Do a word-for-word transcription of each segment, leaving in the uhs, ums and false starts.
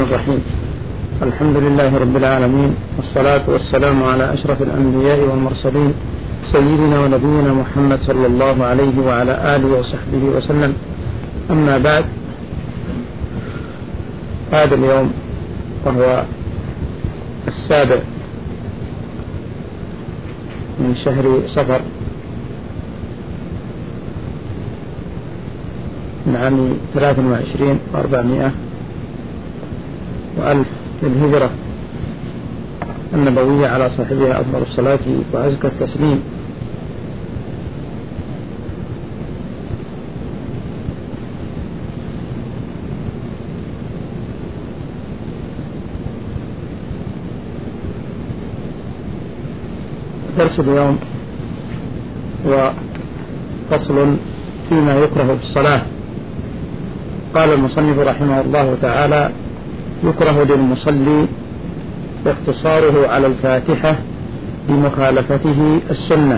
الرحيم. الحمد لله رب العالمين، والصلاة والسلام على أشرف الأنبياء والمرسلين، سيدنا ونبينا محمد صلى الله عليه وعلى آله وصحبه وسلم. أما بعد، هذا اليوم وهو السابع من شهر صفر من عام ثلاث وعشرين وأربعمائة وألف للهجرة النبوية على صاحبها أفضل الصلاة وأزكى التسليم. درس اليوم هو فصل فيما يكره في الصلاة. قال المصنف رحمه الله تعالى: يكره للمصلي اقتصاره على الفاتحة بمخالفته السنة.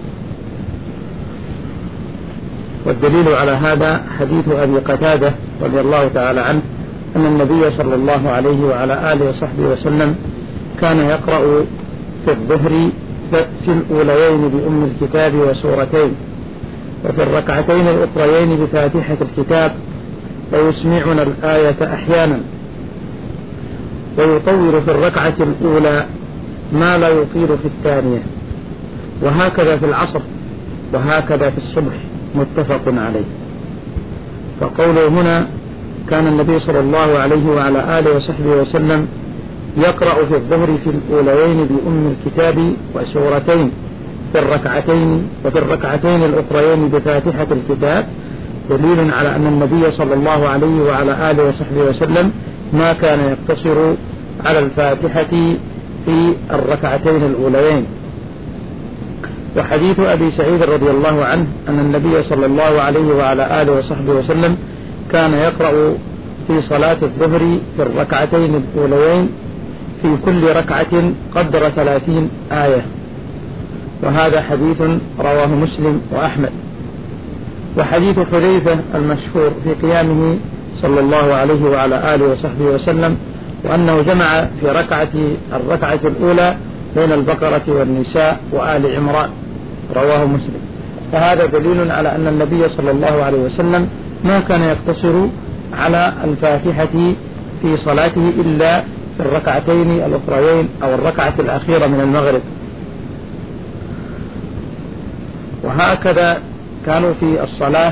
والدليل على هذا حديث أبي قتادة رضي الله تعالى عنه أن النبي صلى الله عليه وعلى آله وصحبه وسلم كان يقرأ في الظهر في الأوليين بأم الكتاب وسورتين، وفي الركعتين الأخريين بفاتحة الكتاب، ويسمعنا الآية أحيانا، ويطول في الركعة الأولى ما لا يطيل في الثانية، وهكذا في العصر، وهكذا في الصبح، متفق عليه. فقوله هنا: كان النبي صلى الله عليه وعلى آله وصحبه وسلم يقرأ في الظهر في الأوليين بأم الكتاب وسورتين في الركعتين وفي الركعتين الأخريين بفاتحة الكتاب، دليل على أن النبي صلى الله عليه وعلى آله وصحبه وسلم ما كان يقتصر على الفاتحة في الركعتين الأوليين. وحديث أبي سعيد رضي الله عنه أن النبي صلى الله عليه وعلى آله وصحبه وسلم كان يقرأ في صلاة الظهر في الركعتين الأوليين في كل ركعة قدر ثلاثين آية، وهذا حديث رواه مسلم وأحمد. وحديث حذيفة المشهور في قيامه صلى الله عليه وعلى آله وصحبه وسلم وأنه جمع في ركعة الركعة الأولى بين البقرة والنساء وآل عمران، رواه مسلم. فهذا دليل على أن النبي صلى الله عليه وسلم ما كان يقتصر على الفاتحة في صلاته إلا في الركعتين الأخريين أو الركعة الأخيرة من المغرب. وهكذا كانوا في الصلاة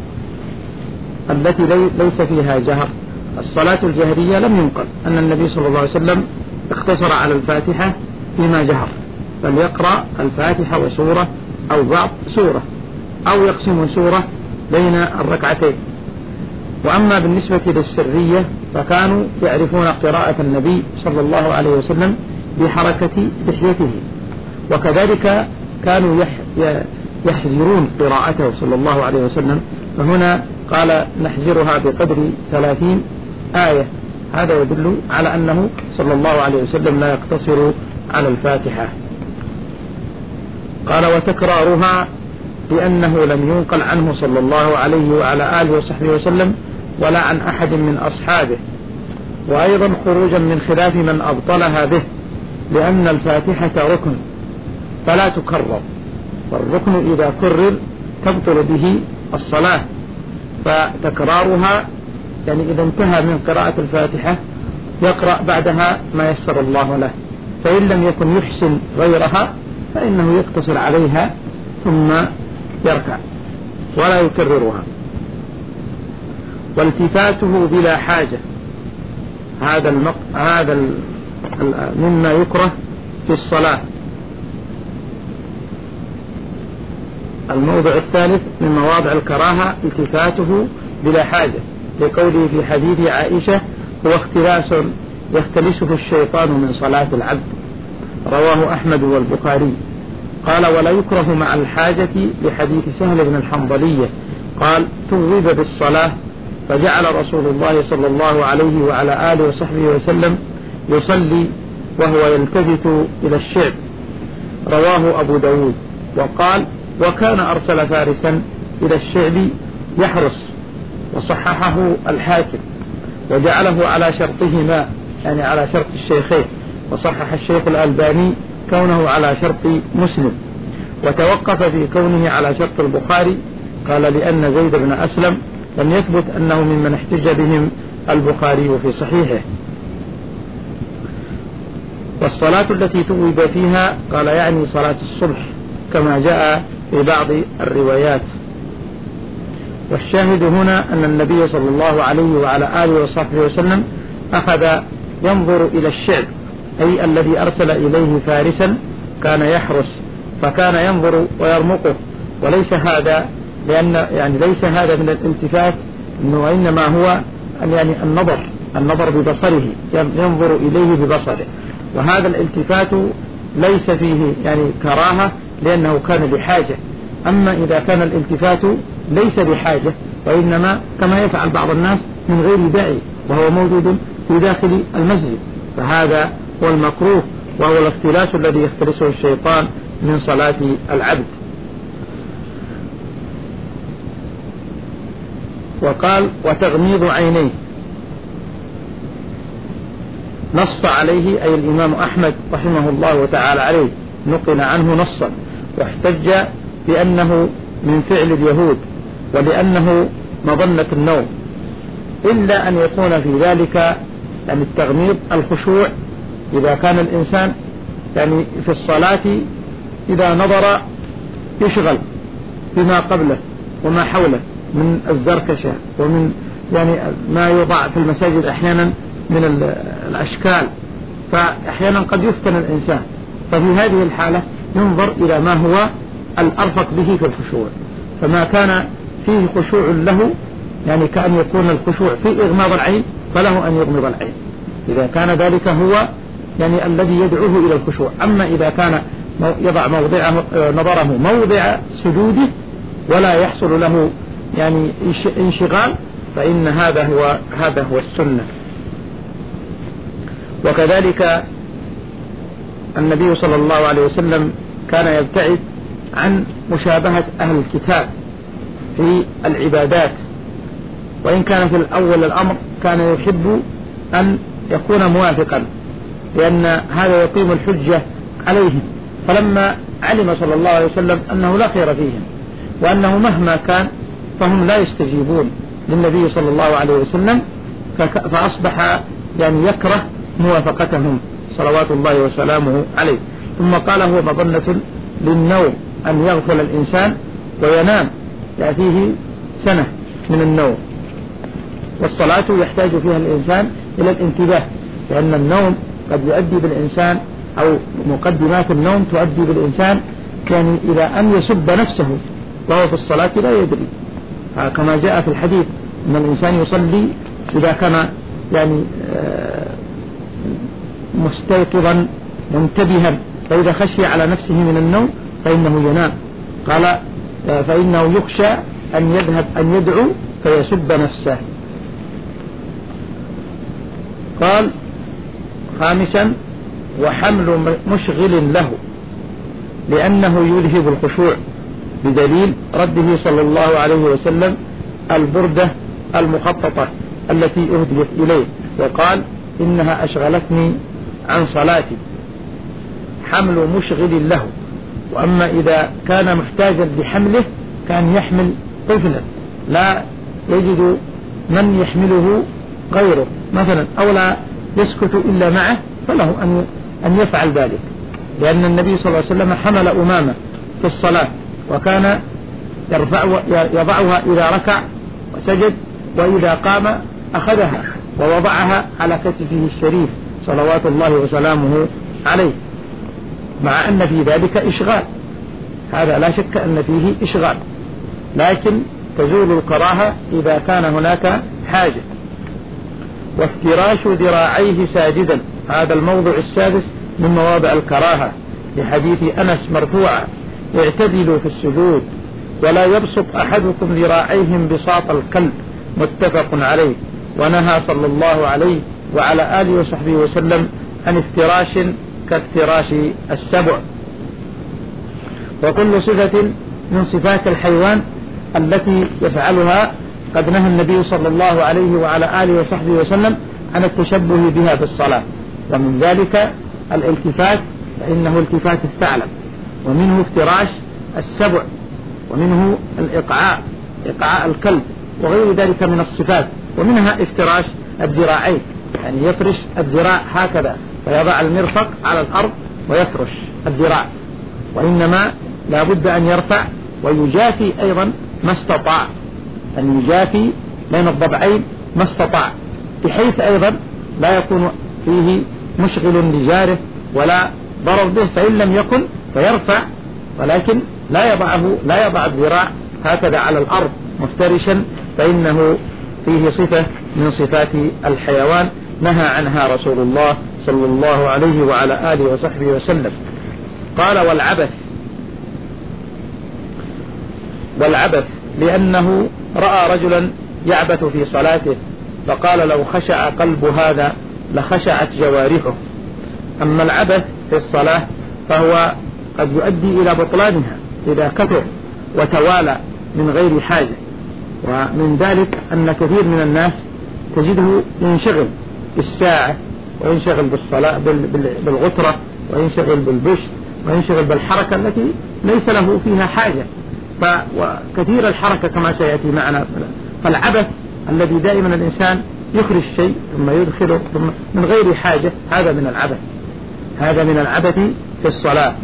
التي ليس فيها جهر. الصلاة الجهرية لم ينقل أن النبي صلى الله عليه وسلم اقتصر على الفاتحة فيما جهر، بل يقرأ الفاتحة وسورة أو بعض سورة أو يقسم سورة بين الركعتين. وأما بالنسبة للسرية فكانوا يعرفون قراءة النبي صلى الله عليه وسلم بحركة لحيته، وكذلك كانوا يحذرون قراءته صلى الله عليه وسلم. فهنا قال: نحذرها بقدر ثلاثين آية. هذا يدل على أنه صلى الله عليه وسلم لا يقتصر على الفاتحة. قال: وتكرارها لأنه لم ينقل عنه صلى الله عليه وعلى آله وصحبه وسلم ولا عن أحد من أصحابه. وأيضا خروجا من خلاف من أبطلها به، لأن الفاتحة ركن فلا تكرر، والركن إذا كرر تبطل به الصلاة. فتكرارها يعني إذا انتهى من قراءة الفاتحة يقرأ بعدها ما يسر الله له، فإن لم يكن يحسن غيرها فإنه يقتصر عليها ثم يركع ولا يكررها. والتفاته بلا حاجة، هذا المق... هذا ال... مما يكره في الصلاة. الموضع الثالث من مواضع الكراهة التفاته بلا حاجة، لقوله في حديث عائشة: هو اختلاس يختلسه الشيطان من صلاة العبد، رواه أحمد والبخاري. قال: ولا يكره مع الحاجة، لحديث سهل بن الحنظلية قال: توب بالصلاة، فجعل رسول الله صلى الله عليه وعلى آله وصحبه وسلم يصلي وهو يلتفت إلى الشعب، رواه أبو داود. وقال: وكان أرسل فارسا إلى الشعب يحرس، وصححه الحاكم. وجعله على شرطهما، يعني على شرط الشيخين، وصحح الشيخ الألباني كونه على شرط مسلم، وتوقف في كونه على شرط البخاري. قال لأن زيد بن أسلم لم يثبت أنه ممن احتج بهم البخاري في صحيحه. والصلاة التي توب فيها قال يعني صلاة الصبح كما جاء في بعض الروايات. والشاهد هنا أن النبي صلى الله عليه وعلى آله وصحبه وسلم أخذ ينظر إلى الشعب، أي الذي أرسل إليه فارسا كان يحرس، فكان ينظر ويرمقه، وليس هذا لأن يعني ليس هذا من الالتفات، وإنما هو يعني النظر النظر ببصره، ينظر إليه ببصره، وهذا الالتفات ليس فيه يعني كراهة لأنه كان بحاجة. أما إذا كان الالتفات ليس بحاجة وإنما كما يفعل بعض الناس من غير داعي وهو موجود في داخل المسجد، فهذا هو المكروه، وهو الاختلاس الذي يختلسه الشيطان من صلاة العبد. وقال وتغميض عينيه، نص عليه أي الإمام أحمد رحمه الله تعالى عليه، نقل عنه نصا، واحتج بأنه من فعل اليهود ولأنه مظنة النوم، إلا أن يكون في ذلك يعني التغميض الخشوع. إذا كان الإنسان يعني في الصلاة إذا نظر يشغل بما قبله وما حوله من الزركشة ومن يعني ما يوضع في المساجد أحيانا من الأشكال، فأحيانا قد يفتن الإنسان، ففي هذه الحالة ينظر إلى ما هو الأرفق به في الخشوع، فما كان فيه خشوع له يعني كأن يكون الخشوع في إغماض العين فله أن يغمض العين، إذا كان ذلك هو يعني الذي يدعوه إلى الخشوع. أما إذا كان يضع موضعه نظره موضع سجوده ولا يحصل له يعني انشغال، فإن هذا هو هذا هو السنة. وكذلك النبي صلى الله عليه وسلم كان يبتعد عن مشابهة أهل الكتاب في العبادات، وإن كان في الأول الأمر كان يحب أن يكون موافقا لأن هذا يقيم الحجة عليهم، فلما علم صلى الله عليه وسلم أنه لا خير فيهم وأنه مهما كان فهم لا يستجيبون للنبي صلى الله عليه وسلم، فأصبح يعني يكره موافقتهم صلوات الله وسلامه عليه. ثم قال هو مظنة للنوم، أن يغفل الإنسان وينام يأتيه سنة من النوم، والصلاة يحتاج فيها الإنسان إلى الانتباه، لأن النوم قد يؤدي بالإنسان أو مقدمات النوم تؤدي بالإنسان يعني إلى أن يسب نفسه وهو في الصلاة لا يدري، كما جاء في الحديث أن الإنسان يصلي إذا كان يعني مستيقظا منتبها، فإذا خشي على نفسه من النوم فإنه ينام. قال فإنه يخشى أن يذهب أن يدعو فيسب نفسه. قال خامسا وحمل مشغل له، لأنه يلهب الخشوع، بدليل رده صلى الله عليه وسلم البردة المخططة التي أهديت إليه وقال إنها أشغلتني عن صلاتي، حمل مشغل له. وأما إذا كان محتاجا لحمله كان يحمل طفلا لا يجد من يحمله غيره مثلا، أو لا يسكت إلا معه، فله أن أن يفعل ذلك، لأن النبي صلى الله عليه وسلم حمل أمامة في الصلاة وكان يرفع يضعها إذا ركع وسجد، وإذا قام أخذها ووضعها على كتفه الشريف صلوات الله وسلامه عليه، مع أن في ذلك إشغال، هذا لا شك أن فيه إشغال، لكن تزول الكراهة إذا كان هناك حاجة. وافتراش ذراعيه ساجدا، هذا الموضع السادس من مواضع الكراهة، لحديث أنس مرفوعا اعتدلوا في السجود ولا يبسط أحدكم ذراعيه بساط الكلب، متفق عليه. ونهى صلى الله عليه وعلى آله وصحبه وسلم عن افتراش كافتراش السبع. وكل صفة من صفات الحيوان التي يفعلها قد نهى النبي صلى الله عليه وعلى آله وصحبه وسلم عن التشبه بها في الصلاة، ومن ذلك الالتفات، فإنه التفات الثعلب، ومنه افتراش السبع، ومنه الإقعاء، إقعاء الكلب، وغير ذلك من الصفات. ومنها افتراش الذراعين، يعني يفرش الذراع هكذا فيضع المرفق على الأرض ويفرش الذراع، وإنما لا بد أن يرفع ويجافي أيضا ما استطاع، أن يجافي بين الضبعين ما استطاع، بحيث أيضا لا يكون فيه مشغل لجاره ولا ضرر به، فإن لم يكن فيرفع، ولكن لا يضعه لا يضع الذراع هكذا على الأرض مفترشا، فإنه فيه صفة من صفات الحيوان نهى عنها رسول الله صلى الله عليه وعلى آله وصحبه وسلم. قال والعبث، والعبث لأنه رأى رجلا يعبث في صلاته فقال لو خشع قلب هذا لخشعت جوارحه. أما العبث في الصلاة فهو قد يؤدي إلى بطلانها إذا كثر وتوالى من غير حاجة، ومن ذلك أن كثير من الناس تجده ينشغل بالساعة، وينشغل بالصلاة بالغترة، وينشغل بالبش، وينشغل بالحركة التي ليس له فيها حاجة، وكثير الحركة كما سيأتي معنا. فالعبث الذي دائما الإنسان يخرج شيء ثم يدخله من غير حاجة، هذا من العبث، هذا من العبث في الصلاة.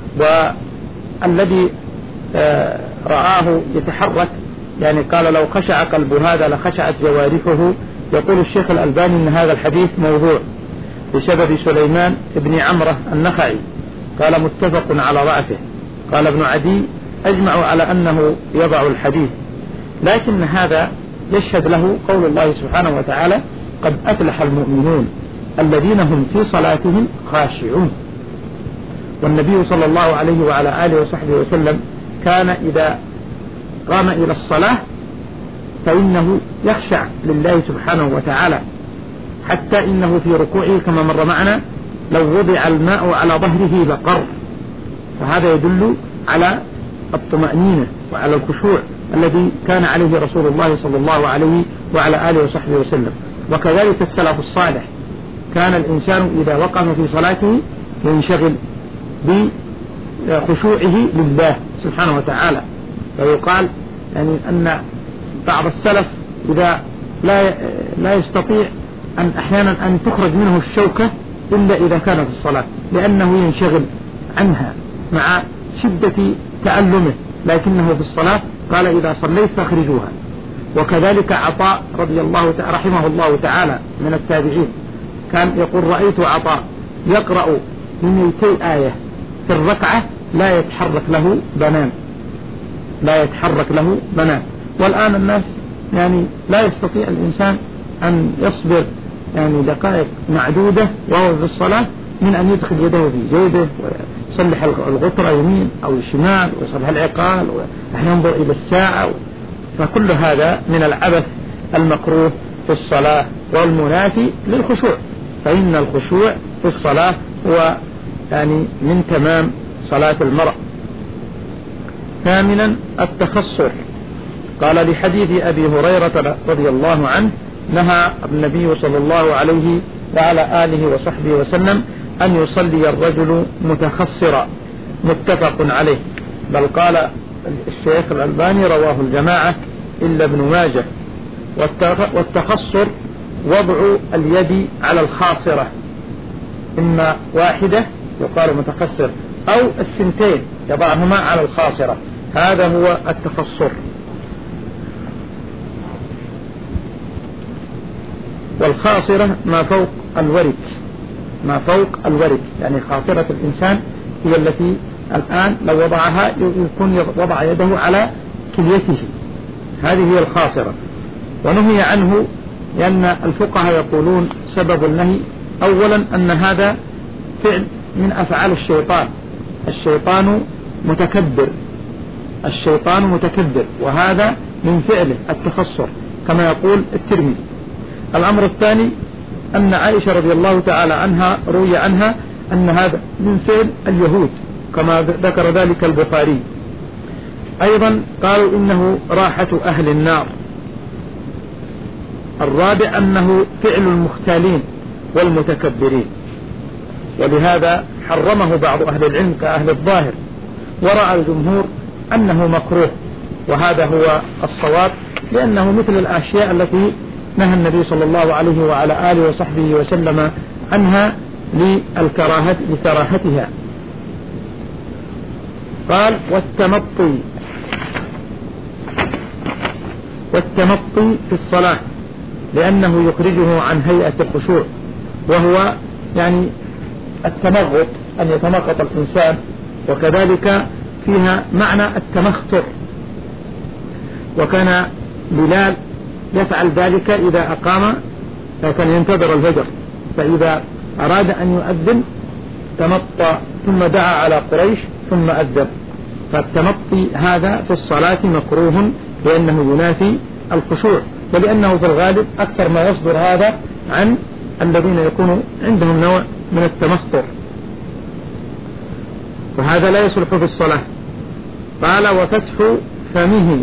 والذي رآه يتحرك، يعني قال لو خشع قلب هذا لخشعت جوارحه، يقول الشيخ الألباني أن هذا الحديث موضوع بسبب سليمان بن عمرة النخعي، قال متفق على ضعفه. قال ابن عدي أجمعوا على أنه يضع الحديث، لكن هذا يشهد له قول الله سبحانه وتعالى قد أفلح المؤمنون الذين هم في صلاتهم خاشعون. والنبي صلى الله عليه وعلى آله وصحبه وسلم كان إذا قام إلى الصلاة فإنه يخشع لله سبحانه وتعالى، حتى إنه في ركوعه كما مر معنا لو وضع الماء على ظهره لقر، وهذا يدل على الطمأنينة وعلى الخشوع الذي كان عليه رسول الله صلى الله عليه وعلى آله وصحبه وسلم. وكذلك السلف الصالح، كان الإنسان إذا وقف في صلاته ينشغل بخشوعه لله سبحانه وتعالى. ويقال يعني أن بعض السلف إذا لا لا يستطيع أن أحيانا أن تخرج منه الشوكة إلا إذا كان في الصلاة، لأنه ينشغل عنها مع شدة تألمه، لكنه في الصلاة قال إذا صليت فاخرجوها. وكذلك عطاء رضي الله تعالى رحمه الله تعالى من التابعين كان يقول رأيت عطاء يقرأ بمئتي آية في الركعة لا يتحرك له بنان، لا يتحرك له بنان. والآن الناس يعني لا يستطيع الإنسان أن يصبر يعني دقائق معدودة وهو في الصلاة من أن يدخل يده في جيبه ويصلح الغطرة يمين أو شمال ويصلح العقال وينظر إلى الساعة، فكل هذا من العبث المكروه في الصلاة والمنافي للخشوع، فإن الخشوع في الصلاة هو يعني من تمام صلاة المرء. ثامنا التخصر، قال لحديث أبي هريرة رضي الله عنه نهى النبي صلى الله عليه وعلى آله وصحبه وسلم أن يصلي الرجل متخصرا، متفق عليه. بل قال الشيخ الألباني رواه الجماعة إلا ابن ماجه. والتخصر وضع اليد على الخاصرة، إما واحدة يقال متخصر أو الثنتين يضعهما على الخاصرة، هذا هو التخصر. والخاصرة ما فوق الورك، ما فوق الورك، يعني خاصرة الإنسان هي التي الآن لو وضعها يكون وضع يده على كليته، هذه هي الخاصرة. ونهي عنه لأن الفقهاء يقولون سبب النهي أولا أن هذا فعل من أفعال الشيطان، الشيطان متكبر، الشيطان متكبر، وهذا من فعله التخصر كما يقول الترمذي. الأمر الثاني أن عائشة رضي الله تعالى عنها روي عنها أن هذا من فعل اليهود كما ذكر ذلك البخاري. أيضا قالوا إنه راحة أهل النار، الرابع أنه فعل المختالين والمتكبرين، ولهذا حرمه بعض أهل العلم كأهل الظاهر، ورأى الجمهور أنه مكروه، وهذا هو الصواب، لأنه مثل الأشياء التي نهى النبي صلى الله عليه وعلى آله وصحبه وسلم عنها للكراهة لكراهتها. قال والتمطي والتمطي في الصلاة لأنه يخرجه عن هيئة الخشوع، وهو يعني التمغط، أن يتمغط الإنسان، وكذلك فيها معنى التمخطر، وكان بلال يفعل ذلك إذا أقام، كان ينتظر الفجر، فإذا أراد أن يؤذن تمطى ثم دعا على قريش ثم أذن. فالتمطي هذا في الصلاة مكروه لأنه ينافي الخشوع، ولأنه في الغالب أكثر ما يصدر هذا عن الذين يكون عندهم نوع من التمخطر، وهذا لا يصلح في الصلاة. قال وفتح فمه،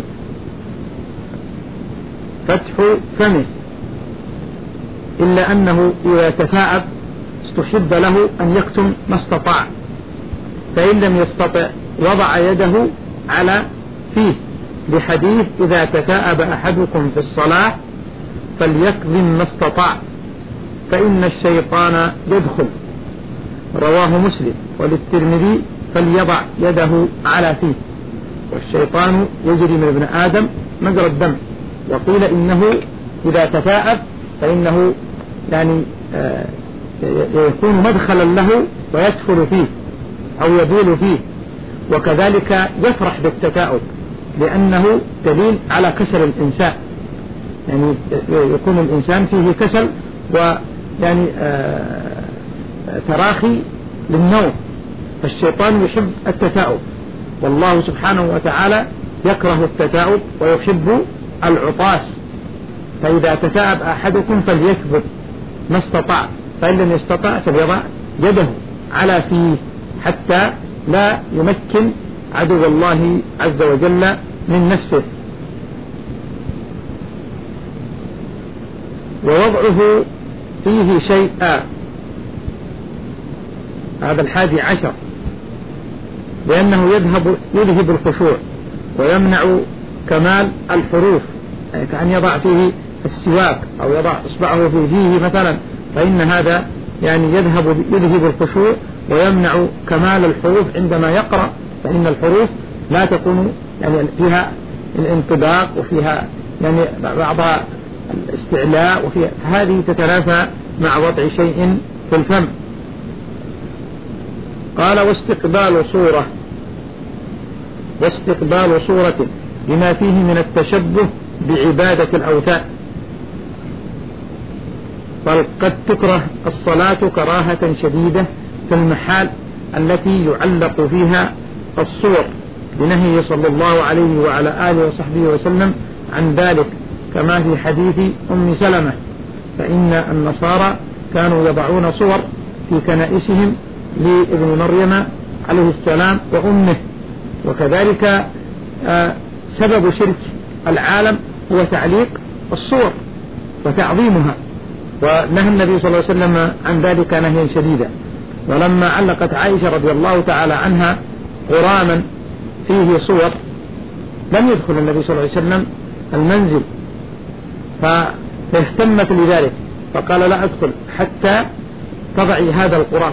فتح فمه، إلا أنه إذا تثاءب استحب له أن يكتم ما استطاع، فإن لم يستطع وضع يده على فيه، لحديث إذا تثاءب أحدكم في الصلاة فليكظم ما استطاع فإن الشيطان يدخل، رواه مسلم. وللترمذي فليضع يده على فيه، والشيطان يجري من ابن آدم مجرى الدم. وقيل إنه إذا تثاءب فإنه يعني آه يكون مدخلا له ويدخل فيه أو يبول فيه، وكذلك يفرح بالتثاؤب لأنه دليل على كسل الإنسان، يعني يكون الإنسان فيه كسل ويعني آه تراخي للنوم، فالشيطان يحب التثاؤب، والله سبحانه وتعالى يكره التثاؤب ويحب العطاس. فإذا تثاءب أحدكم فليكذب ما استطاع، فإن لم يستطع فليضع يده على فيه حتى لا يمكن عدو الله عز وجل من نفسه. ووضعه فيه شيئا، هذا الحادي عشر، لأنه يذهب يذهب الخشوع ويمنع كمال الحروف، يعني كأن يضع فيه السواك أو يضع إصبعه في فيه مثلا، فإن هذا يعني يذهب يذهب الخشوع ويمنع كمال الحروف عندما يقرأ، فإن الحروف لا تكون يعني فيها الانطباق وفيها يعني بعض الاستعلاء، وفي هذه تتنافى مع وضع شيء في الفم. قال واستقبال صورة، واستقبال صورة بما فيه من التشبه بعبادة الأوثان. بل قد تكره الصلاة كراهة شديدة في المحال التي يعلق فيها الصور، بنهي صلى الله عليه وعلى آله وصحبه وسلم عن ذلك، كما في حديث أم سلمة، فإن النصارى كانوا يضعون صور في كنائسهم لابن مريم عليه السلام وأمه. وكذلك آه سبب شرك العالم هو تعليق الصور وتعظيمها، ونهى النبي صلى الله عليه وسلم عن ذلك نهيا شديدا. ولما علقت عائشة رضي الله تعالى عنها غراما فيه صور لم يدخل النبي صلى الله عليه وسلم المنزل، فاهتمت لذلك فقال لا أدخل حتى تضعي هذا القرآن،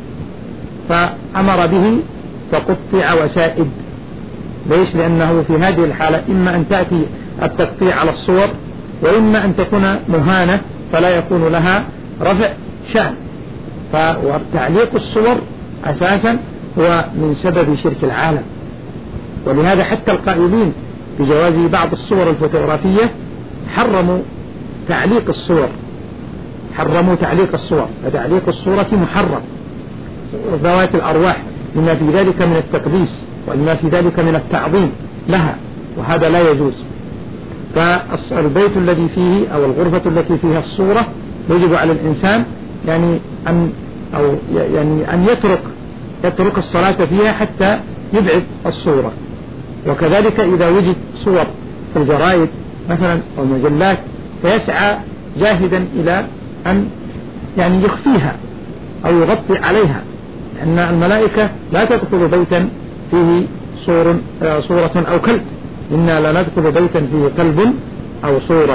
فأمر به فقطع وسائد. ليش؟ لأنه في هذه الحالة إما أن تأتي التقطيع على الصور، وإما أن تكون مهانة فلا يكون لها رفع شأن. فتعليق الصور أساسا هو من سبب شرك العالم، ولهذا حتى القائلين بجواز بعض الصور الفوتوغرافية حرموا تعليق الصور، حرموا تعليق الصور، فتعليق الصورة محرم، ذوات الأرواح، لما في ذلك من التقديس ولما في ذلك من التعظيم لها، وهذا لا يجوز. فالبيت الذي فيه أو الغرفة التي فيها الصورة يجب على الإنسان يعني أن أو يعني أن يترك يترك الصلاة فيها حتى يبعد الصورة. وكذلك إذا وجد صور في الجرائد مثلا أو مجلات فيسعى جاهدا إلى أن يعني يخفيها أو يغطي عليها، لأن الملائكة لا تدخل بيتا فيه صور صورة أو كلب، إنا لا ندخل بيتا فيه كلب أو صورة.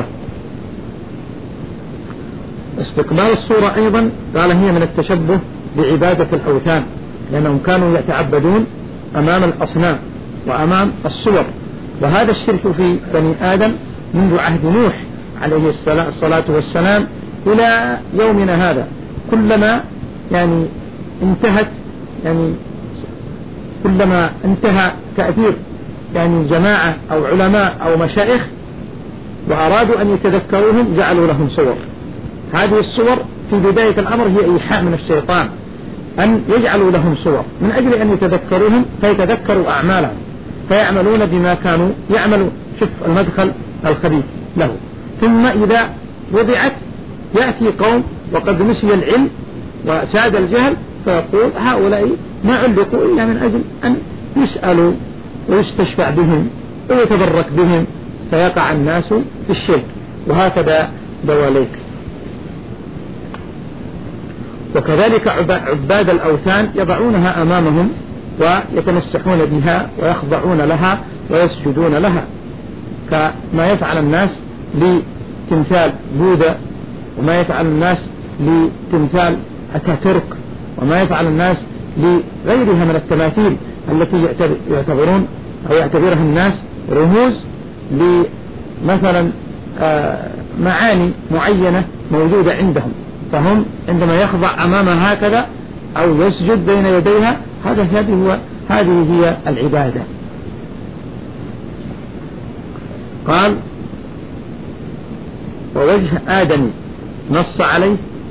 استقبال الصورة أيضا قال هي من التشبه بعبادة الأوثان، لأنهم كانوا يتعبدون أمام الأصنام وأمام الصور، وهذا الشرك في بني آدم منذ عهد نوح عليه الصلاة والسلام إلى يومنا هذا. كلما يعني انتهت يعني كلما انتهى تأثير يعني جماعة أو علماء أو مشايخ وأرادوا أن يتذكروهم جعلوا لهم صور. هذه الصور في بداية الأمر هي إيحاء من الشيطان أن يجعلوا لهم صور من أجل أن يتذكروهم فيتذكروا أعمالهم فيعملون بما كانوا يعملون. شوف المدخل الخبيث له. ثم إذا وضعت يأتي قوم وقد نسي العلم وساد الجهل فيقول هؤلاء ما علقوا إلا من أجل أن يسألوا ويستشفع بهم ويتبرك بهم، فيقع الناس في الشرك. وهكذا دواليك. وكذلك عباد الأوثان يضعونها أمامهم ويتمسحون بها ويخضعون لها ويسجدون لها، كما يفعل الناس لتمثال بوذا، وما يفعل الناس لتمثال أتاتورك، وما يفعل الناس لغيرها من التماثيل التي يعتبرون أو يعتبرها الناس رموز لمثلا معاني معينة موجودة عندهم، فهم عندما يخضع أمامها هكذا أو يسجد بين يديها هذا هذه هو هذه هي العبادة. قال ووجه آدم نص عليه.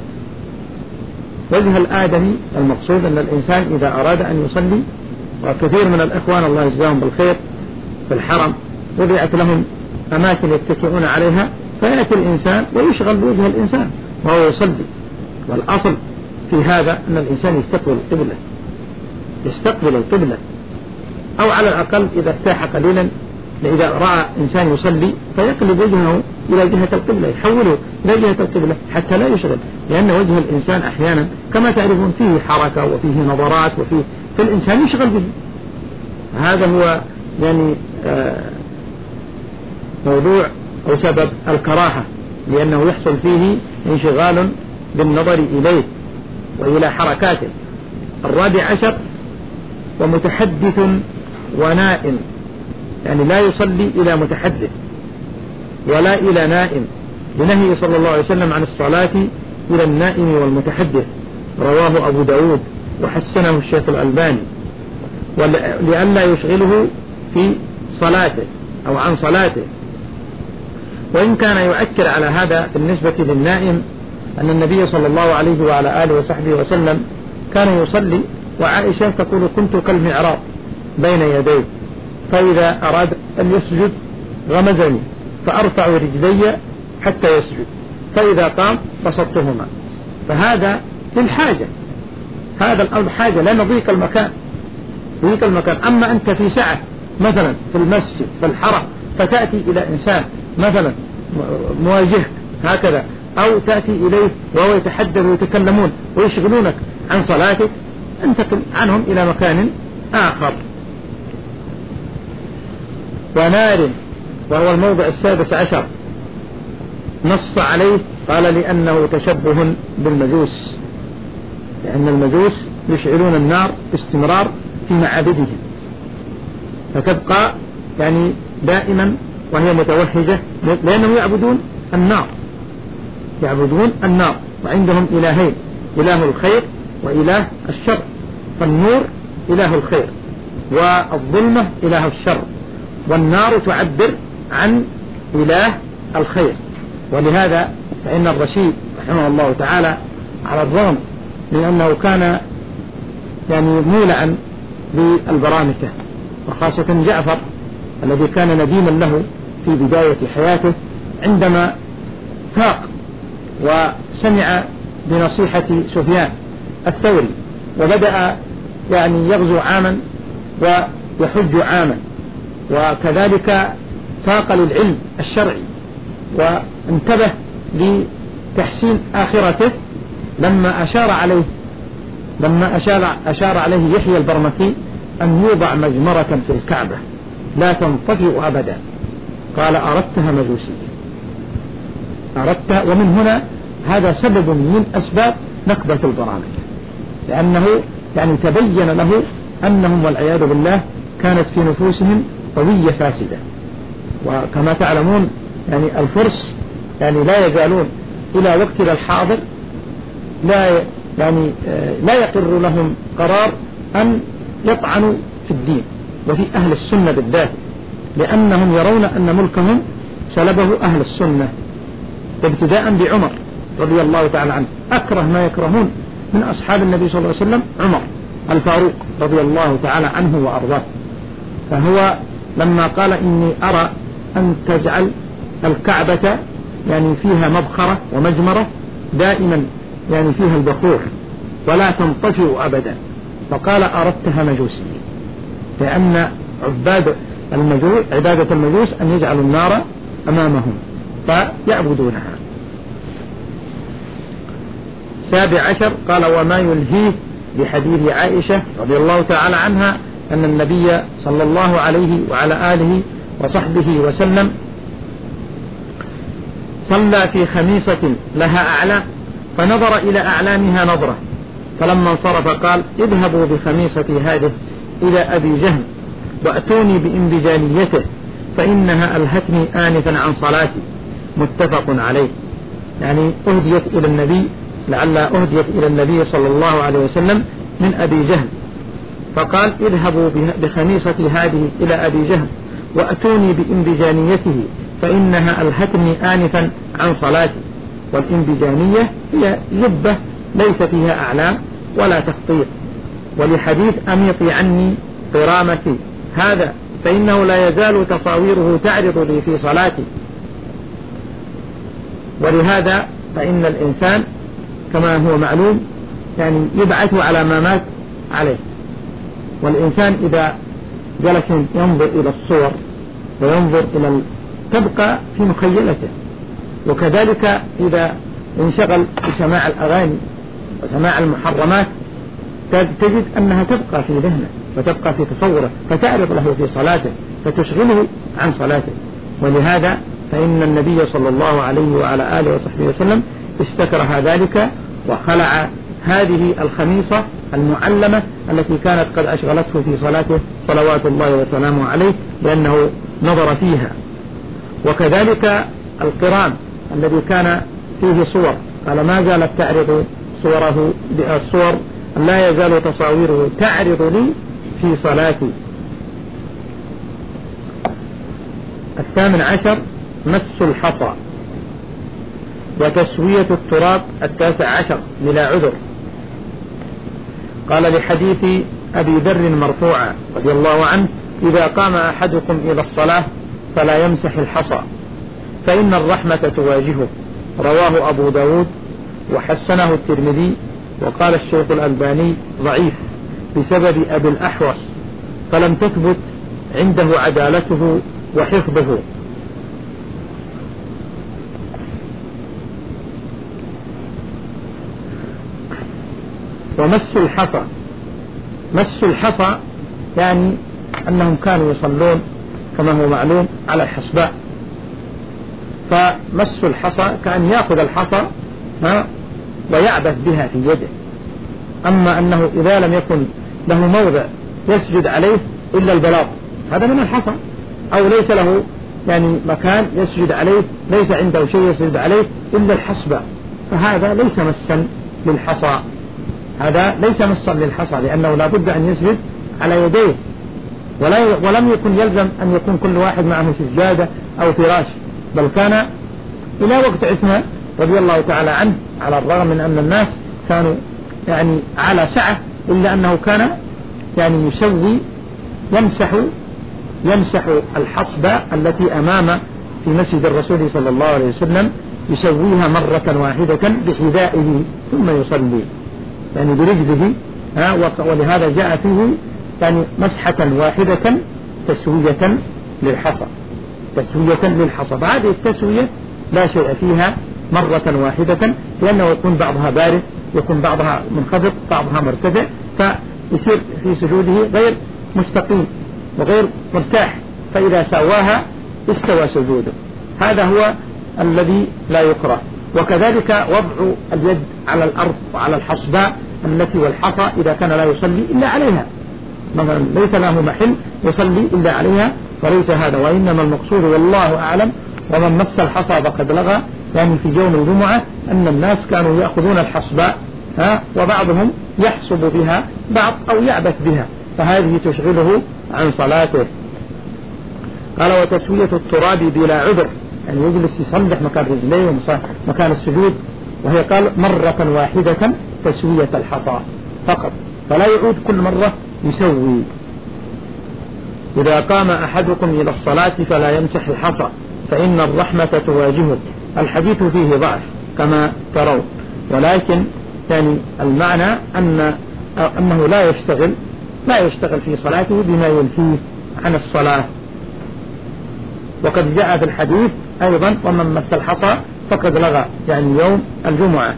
وجه الآدمي المقصود أن الإنسان إذا أراد أن يصلي، وكثير من الإخوان الله يجزاهم بالخير في الحرم وضعت لهم أماكن يتكئون عليها، فيأتي الإنسان ويشغل بوجه الإنسان وهو يصلي. والأصل في هذا أن الإنسان يستقبل القبلة يستقبل القبلة أو على الأقل إذا ارتاح قليلا إذا رأى إنسان يصلي فيقلب وجهه إلى جهة القبلة، يحوله إلى جهة القبلة حتى لا يشغل، لأن وجه الإنسان أحيانا كما تعرفون فيه حركة وفيه نظرات وفيه فالإنسان يشغل به. هذا هو يعني آه موضوع أو سبب الكراهة، لأنه يحصل فيه انشغال بالنظر إليه وإلى حركاته. الرابع عشر ومتحدث ونائم، يعني لا يصلي إلى متحدث ولا إلى نائم، بنهي صلى الله عليه وسلم عن الصلاة إلى النائم والمتحدث، رواه أبو داود وحسنه الشيخ الألباني، لئلا يشغله في صلاته أو عن صلاته. وإن كان يؤكد على هذا بالنسبة للنائم أن النبي صلى الله عليه وعلى آله وصحبه وسلم كان يصلي وعائشة تقول كنت كالمعراض بين يديه، فإذا أراد أن يسجد غمزني فأرفع رجلي حتى يسجد، فإذا قام بسطتهما. فهذا للحاجة، هذا الأمر حاجة لا نضيق المكان ضيق المكان. أما أنت في سعة مثلا في المسجد في الحرم فتأتي إلى إنسان مثلا مواجهك هكذا أو تأتي إليه وهو يتحدث ويتكلمون ويشغلونك عن صلاتك، انتقل عنهم إلى مكان آخر. ونار وهو الموضع السادس عشر نص عليه قال لأنه تشبه بالمجوس، لأن المجوس يشعلون النار باستمرار في معابدهم فتبقى يعني دائما وهي متوهجة، لأنهم يعبدون النار يعبدون النار وعندهم إلهين، إله الخير وإله الشر، فالنور إله الخير والظلمة إله الشر، والنار تعبر عن إله الخير. ولهذا فإن الرشيد رحمه الله تعالى على الرغم من أنه كان يعني مولعا بالبرامكة، وخاصة جعفر الذي كان نديما له في بداية حياته، عندما فاق وسمع بنصيحة سفيان الثوري وبدأ يعني يغزو عاما ويحج عاما، وكذلك فاق للعلم الشرعي وانتبه لتحسين آخرته لما أشار عليه لما أشار, أشار عليه يحيى البرمكي أن يوضع مجمرة في الكعبة لا تنطفئ أبدا، قال أردتها مجوسية، أردتها. ومن هنا هذا سبب من أسباب نكبة البرامكة، لأنه يعني تبين له أنهم والعياذ بالله كانت في نفوسهم قوية فاسدة. وكما تعلمون يعني الفرس يعني لا يزالون إلى وقتنا الحاضر لا يعني لا يقر لهم قرار أن يطعنوا في الدين وفي أهل السنة بالذات، لأنهم يرون أن ملكهم سلبه أهل السنة، ابتداء بعمر رضي الله تعالى عنه. أكره ما يكرهون من أصحاب النبي صلى الله عليه وسلم عمر الفاروق رضي الله تعالى عنه وأرضاه. فهو لما قال إني أرى أن تجعل الكعبة يعني فيها مبخرة ومجمرة دائما يعني فيها البخور ولا تنطفئ أبدا، فقال أردتها مجوسية، لأن عباد المجوس عبادة المجوس أن يجعلوا النار أمامهم فيعبدونها. سابع عشر قال وما يلهيه بحديث عائشة رضي الله تعالى عنها أن النبي صلى الله عليه وعلى آله وصحبه وسلم صلى في خميصة لها أعلام فنظر إلى أعلامها نظرة، فلما انصرف قال اذهبوا بخميصتي هذه إلى أبي جهل وأتوني بإنبجانيته فإنها ألهتني آنفا عن صلاتي، متفق عليه. يعني أهديت إلى النبي لعلها أهديت إلى النبي صلى الله عليه وسلم من أبي جهل، فقال اذهبوا بخميصتي هذه إلى أبي جهل وأتوني بإنبجانيته فإنها ألهتني آنفا عن صلاتي. والإنبجانية هي جبة ليس فيها أعلام ولا تخطيط. ولحديث أميطي عني قرامتي هذا فإنه لا يزال تصاويره تعرض لي في صلاتي. ولهذا فإن الإنسان كما هو معلوم يعني يبعث على ما مات عليه، والإنسان إذا جلس ينظر إلى الصور وينظر إلى تبقى في مخيلته، وكذلك إذا انشغل بسماع الأغاني وسماع المحرمات تجد أنها تبقى في ذهنه وتبقى في تصوره فتعرض له في صلاته فتشغله عن صلاته. ولهذا فإن النبي صلى الله عليه وعلى آله وصحبه وسلم استكره ذلك وخلع هذه الخميصة المعلمة التي كانت قد أشغلته في صلاته صلوات الله وسلامه عليه لأنه نظر فيها. وكذلك القران الذي كان فيه صور قال ما زالت تعرض صوره بالصور لا يزال تصاويره تعرض لي في صلاتي. الثامن عشر مس الحصى وتسوية التراب. التاسع عشر بلا عذر. قال لحديث أبي ذر مرفوعا رضي الله عنه إذا قام أحدكم إلى الصلاة فلا يمسح الحصى فإن الرحمة تواجهه. رواه أبو داود وحسنه الترمذي، وقال الشيخ الألباني ضعيف بسبب أبي الأحوص فلم تثبت عنده عدالته وحفظه. ومس الحصى مس الحصى يعني أنهم كانوا يصلون كما هو معلوم على الحصباء، فمس الحصى كأن يأخذ الحصى ويعبث بها في يده. أما أنه إذا لم يكن له موضع يسجد عليه إلا البلاط هذا من الحصى، أو ليس له يعني مكان يسجد عليه ليس عنده شيء يسجد عليه إلا الحصبة، فهذا ليس مسا للحصى هذا ليس مسا للحصى لأنه لا بد أن يسجد على يديه، ولا ولم يكن يلزم أن يكون كل واحد معه سجادة أو فراش، بل كان إلى وقت عثمان رضي الله تعالى عنه على الرغم من أن الناس كانوا يعني على سعة إلا أنه كان يعني يسوي يمسح يمسح الحصبة التي أمام في مسجد الرسول صلى الله عليه وسلم يسويها مرة واحدة بحذائه ثم يصلي يعني برجله، ولهذا جاء فيه يعني مسحة واحدة تسوية للحصى تسوية للحصى. هذه التسوية لا شيء فيها مرة واحدة، لأنه يكون بعضها بارز، يكون بعضها منخفض، بعضها مرتفع، فيصير في سجوده غير مستقيم وغير مرتاح، فإذا سواها استوى سجوده. هذا هو الذي لا يكره. وكذلك وضع اليد على الأرض وعلى الحصباء التي والحصى إذا كان لا يصلي إلا عليها، مثلا ليس له محل يصلي إلا عليها، فليس هذا. وإنما المقصود والله أعلم ومن مس الحصى فقد لغى، يعني في يوم الجمعة أن الناس كانوا يأخذون الحصباء ها وبعضهم يحصب بها بعض أو يعبث بها، فهذه تشغله عن صلاته. قال وتسوية التراب بلا عذر، يعني يجلس يصلح مكان رجليه ومكان السجود، وهي قال مرة واحدة تسوية الحصى فقط، فلا يعود كل مرة يسوي. إذا قام أحدكم إلى الصلاة فلا يمسح الحصى فإن الرحمة تواجهه. الحديث فيه ضعف كما ترون، ولكن يعني المعنى أن أنه لا يشتغل لا يشتغل في صلاته بما ينفيه عن الصلاة. وقد جاء في الحديث أيضا ومن مس الحصى فقد لغى، يعني يوم الجمعة.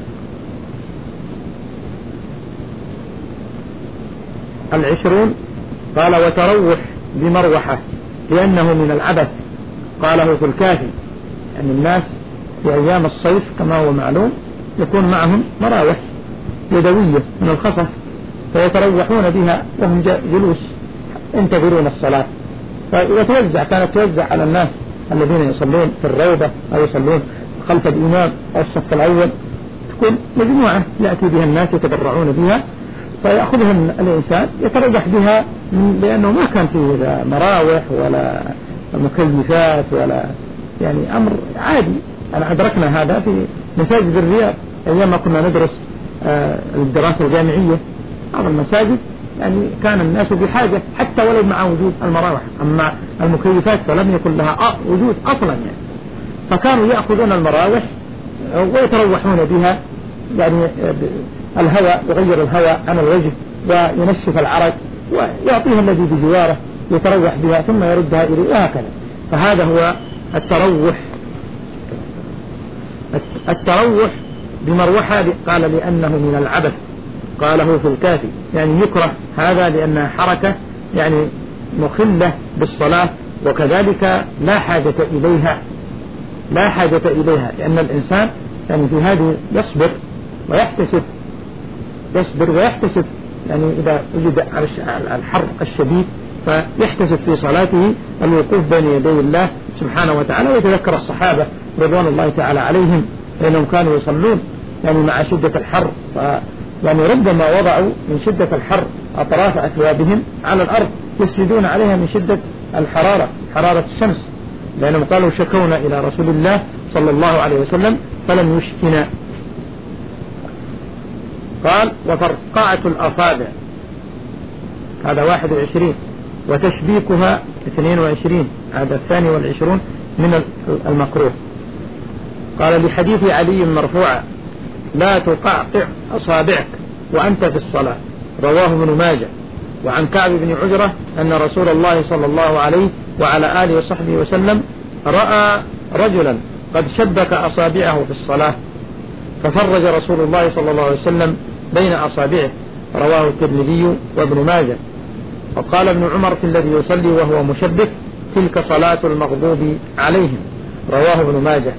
العشرون قال وتروح بمروحة لأنه من العبث، قاله في الكافي. يعني الناس في أيام الصيف كما هو معلوم يكون معهم مراوح يدوية من الخصف، فيتروحون بها وهم جلوس ينتظرون الصلاة، فيتوزع كانت توزع على الناس الذين يصلون في الروضة أو يصلون خلف الإمام أو الصف الأول، تكون مجموعة يأتي بها الناس يتبرعون بها، فيأخذها الإنسان يتروح بها، لأنه ما كان فيه مراوح ولا مكيفات ولا يعني أمر عادي. أنا أدركنا هذا في مساجد الرياض أيام ما كنا ندرس آه الدراسة الجامعية. بعض المساجد يعني كان الناس بحاجة حتى ولو مع وجود المراوح، أما المكيفات فلم يكن لها آه وجود أصلا يعني، فكانوا يأخذون المراوح ويتروحون بها، يعني الهواء يغير الهواء عن الوجه وينشف العرق، ويعطيها الذي بجواره يتروح بها ثم يردها إليه، وهكذا. فهذا هو التروح. التروح بمروحة قال لأنه من العبث، قاله في الكافي، يعني يكره هذا لأنها حركة يعني مخلة بالصلاة، وكذلك لا حاجة إليها لا حاجة إليها لأن الإنسان يعني في هذه يصبر ويحتسب يصبر ويحتسب يعني إذا وجد الحر الشديد فيحتسب في صلاته الوقوف بين يدي الله سبحانه وتعالى. ويتذكر الصحابة رضوان الله تعالى عليهم لأنهم كانوا يصلون يعني مع شدة الحر، يعني ربما وضعوا من شدة الحر أطراف أثوابهم على الأرض يسجدون عليها من شدة الحرارة حرارة الشمس، لأنهم قالوا شكونا إلى رسول الله صلى الله عليه وسلم فلم يشكنا. قال وفرقعة الأصابع هذا واحد وعشرين، وتشبيكها اثنين وعشرين، هذا الثاني والعشرون من المكروه. قال لحديث علي مرفوعا لا تقعقع أصابعك وأنت في الصلاة، رواه ابن ماجه. وعن كعب بن عجرة أن رسول الله صلى الله عليه وعلى آله وصحبه وسلم رأى رجلا قد شبك أصابعه في الصلاة ففرج رسول الله صلى الله عليه وسلم بين أصابعه، رواه الترمذي وابن ماجه. وقال ابن عمر في الذي يصلي وهو مشبك تلك صلاة المغضوب عليهم، رواه ابن ماجه.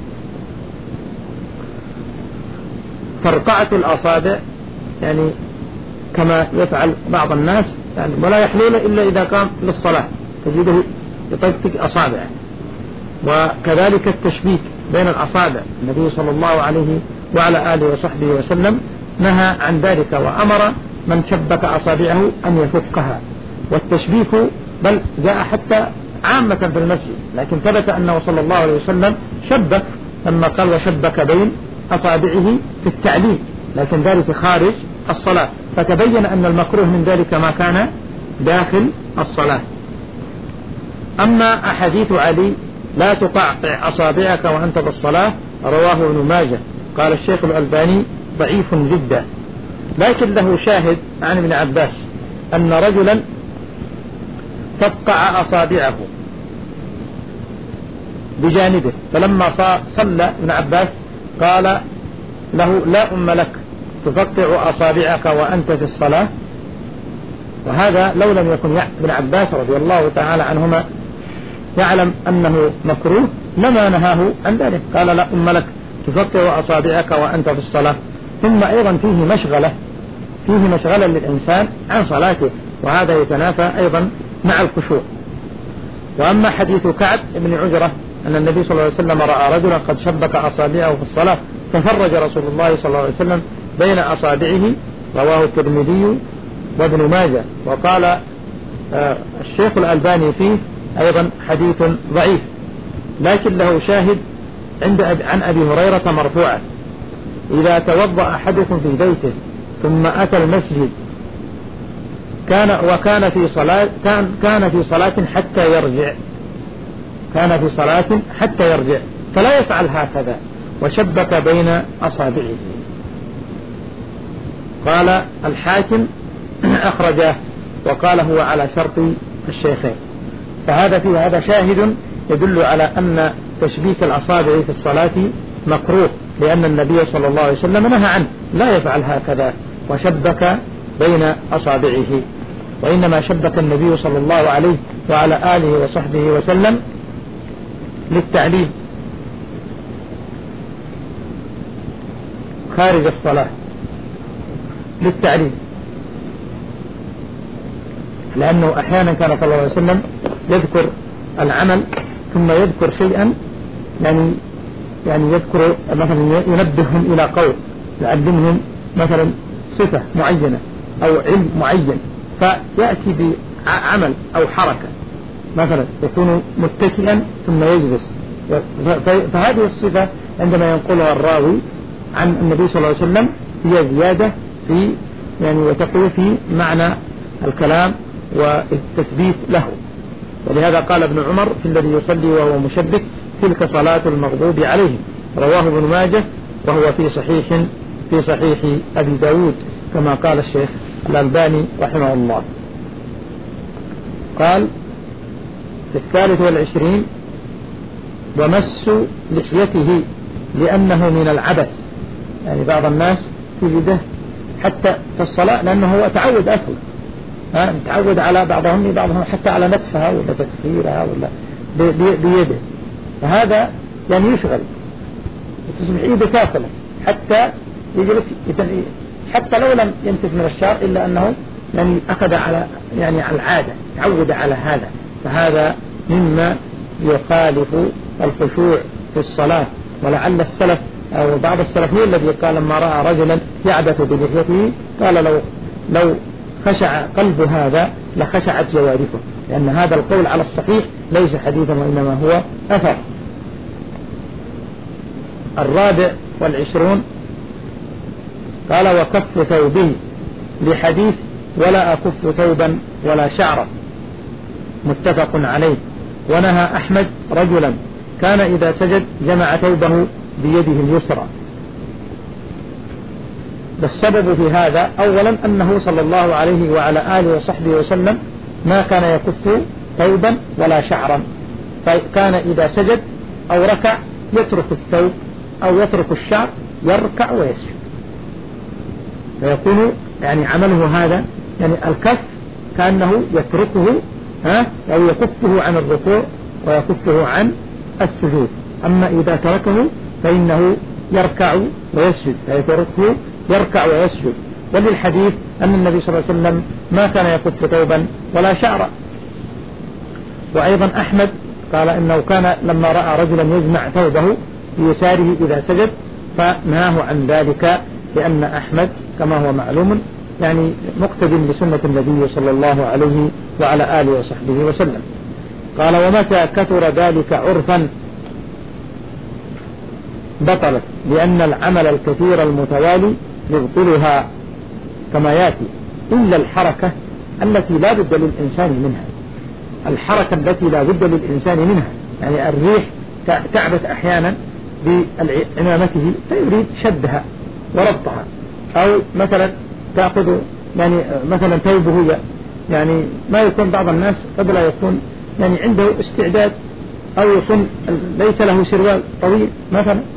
فرقعة الأصابع يعني كما يفعل بعض الناس يعني ولا يحلون إلا إذا قام للصلاة تجده يطقطق أصابعه، وكذلك التشبيك بين الأصابع. النبي صلى الله عليه وعلى آله وصحبه وسلم نهى عن ذلك وأمر من شبك أصابعه أن يفكها. والتشبيك بل جاء حتى عامة في المسجد، لكن ثبت أنه صلى الله عليه وسلم شبك لما قال وشبك بين أصابعه في التعليم، لكن ذلك خارج الصلاة، فتبين أن المكروه من ذلك ما كان داخل الصلاة. أما أحاديث علي لا تقعقع أصابعك وأنت بالصلاة رواه ابن ماجه، قال الشيخ الألباني ضعيف جدا، لكن له شاهد عن ابن عباس أن رجلا فقع أصابعه بجانبه، فلما صلى ابن عباس قال له لا أم لك تقطع أصابعك وأنت في الصلاة. وهذا لو لم يكن ابن عباس رضي الله تعالى عنهما يعلم أنه مكروه لما نهاه عن ذلك. قال لا أم لك تقطع أصابعك وأنت في الصلاة. ثم أيضا فيه مشغلة فيه مشغلة للإنسان عن صلاته، وهذا يتنافى أيضا مع الخشوع. وأما حديث كعب بن عجرة أن النبي صلى الله عليه وسلم رأى رجلا قد شبك أصابعه في الصلاة ففرج رسول الله صلى الله عليه وسلم بين أصابعه، رواه الترمذي وابن ماجه. وقال آه الشيخ الألباني فيه أيضا حديث ضعيف، لكن له شاهد عند عن أبي هريرة مرفوعا: إذا توضأ أحدكم في بيته ثم أتى المسجد كان وكان في صلاة كان, كان في صلاة حتى يرجع كان في صلاة حتى يرجع فلا يفعل هكذا، وشبك بين أصابعه. قال الحاكم أخرجه وقال هو على شرط الشيخين. فهذا فيه هذا شاهد يدل على أن تشبيك الأصابع في الصلاة مكروه، لأن النبي صلى الله عليه وسلم نهى عنه لا يفعل هكذا وشبك بين أصابعه، وإنما شبك النبي صلى الله عليه وعلى آله وصحبه وسلم للتعليم خارج الصلاة، للتعليم، لأنه أحيانا كان صلى الله عليه وسلم يذكر العمل ثم يذكر شيئا يعني يعني يذكر مثلا ينبههم إلى قول، يعلمهم مثلا صفة معينة أو علم معين، فيأتي بعمل أو حركة مثلا يكون متكئا ثم يجلس. فهذه الصفة عندما ينقلها الراوي عن النبي صلى الله عليه وسلم هي زيادة في يعني وتقوي في معنى الكلام والتثبيت له. ولهذا قال ابن عمر في الذي يصلي وهو مشبك: تلك صلاة المغضوب عليهم، رواه ابن ماجه وهو في صحيح في صحيح أبي داود كما قال الشيخ الألباني رحمه الله. قال في الثالث والعشرين: ومس لحيته لأنه من العبث. يعني بعض الناس تجده حتى في الصلاة لأنه هو تعود أصلا، ها تعود على بعضهم بعضهم حتى على نتفها ولا تكسيرها ولا بيده، فهذا يعني يشغل تصبح ايده كافلة حتى يجلس حتى لو لم ينتج من الشعر إلا أنه يعني أخذ على يعني على العادة، تعود على هذا، فهذا مما يخالف الخشوع في الصلاة. ولعل السلف أو بعض السلف هو الذي قال لما رأى رجلا يعبث بلحيته قال لو لو خشع قلب هذا لخشعت جوارحه، لأن هذا القول على الصحيح ليس حديثا وإنما هو أثر. الرابع والعشرون: قال وكف ثوبه، لحديث ولا أكف ثوبا ولا شعرا، متفق عليه. ونهى أحمد رجلا كان إذا سجد جمع ثوبه بيده اليسرى. والسبب في هذا أولا أنه صلى الله عليه وعلى آله وصحبه وسلم ما كان يكف ثوبا ولا شعرا، فكان إذا سجد أو ركع يترك الثوب أو يترك الشعر، يركع ويسجد، فيكون يعني عمله هذا يعني الكف كأنه يتركه ها أو يكفه عن الركوع ويكفه عن السجود. أما إذا تركه فإنه يركع ويسجد، فيتركه يركع ويسجد. وللحديث أن النبي صلى الله عليه وسلم ما كان يكف ثوبا ولا شعرا. وأيضا أحمد قال إنه كان لما رأى رجلا يجمع ثوبه بيساره إذا سجد فنهاه عن ذلك، لأن أحمد كما هو معلوم يعني مقتد لسنة النبي صلى الله عليه وعلى آله وصحبه وسلم. قال ومتى كثر ذلك عرفا بطلت، لأن العمل الكثير المتوالي يبطلها كما يأتي، إلا الحركة التي لا بد للإنسان منها. الحركة التي لا بد للإنسان منها يعني الريح تعبث أحيانا بعمامته فيريد شدها وربطها، أو مثلا تأخذ يعني مثلا ثوبه يعني ما يكون بعض الناس قد لا يكون يعني عنده استعداد أو يكون ليس له سروال طويل مثلا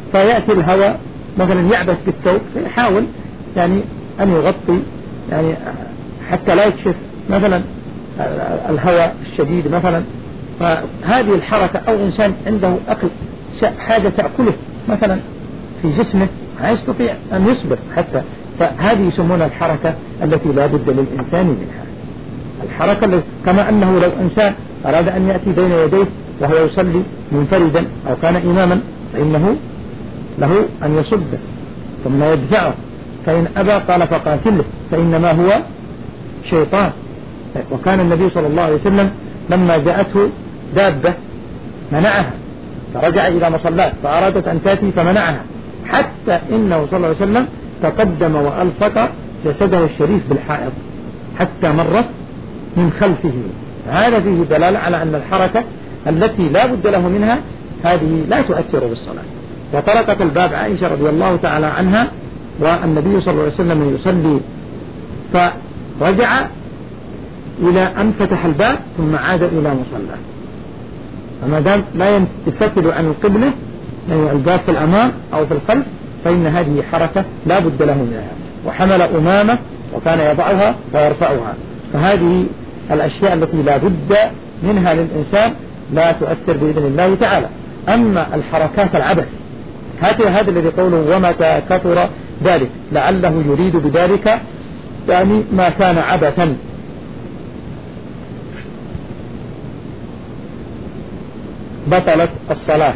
فيأتي الهواء مثلا يعبث بالثوب فيحاول يعني أن يغطي يعني حتى لا يكشف مثلا الهواء الشديد مثلا. فهذه الحركة أو إنسان عنده أكل حاجة تأكله مثلا في جسمه لا يستطيع أن يصبر حتى، فهذه يسمونها الحركة التي لا بد للإنسان منها. الحركة كما أنه لو إنسان أراد أن يأتي بين يديه وهو يصلي منفردا أو كان إماما فإنه له أن يصده ثم يدفعه، فإن أبى قال فقاتله فإنما هو شيطان. وكان النبي صلى الله عليه وسلم لما جاءته دابة منعها فرجع إلى مصلاه فأرادت أن تأتي فمنعها، حتى إنه صلى الله عليه وسلم تقدم وألصق جسده الشريف بالحائط حتى مرت من خلفه. هذا فيه دلالة على أن الحركة التي لا بد له منها هذه لا تؤثر بالصلاة. وطرقت الباب عائشة رضي الله تعالى عنها والنبي صلى الله عليه وسلم يصلي فرجع إلى أن فتح الباب ثم عاد إلى مصلاه. فما دام لا ينفتل عن القبلة يعني الباب في الأمام أو في الخلف فإن هذه حركة لا بد له منها. وحمل أمامة وكان يضعها ويرفعها، فهذه الأشياء التي لا بد منها للإنسان لا تؤثر بإذن الله تعالى. أما الحركات العبث هذا هذا الذي قوله ومتى كثر ذلك لعله يريد بذلك يعني ما كان عبثا. بطلت الصلاة.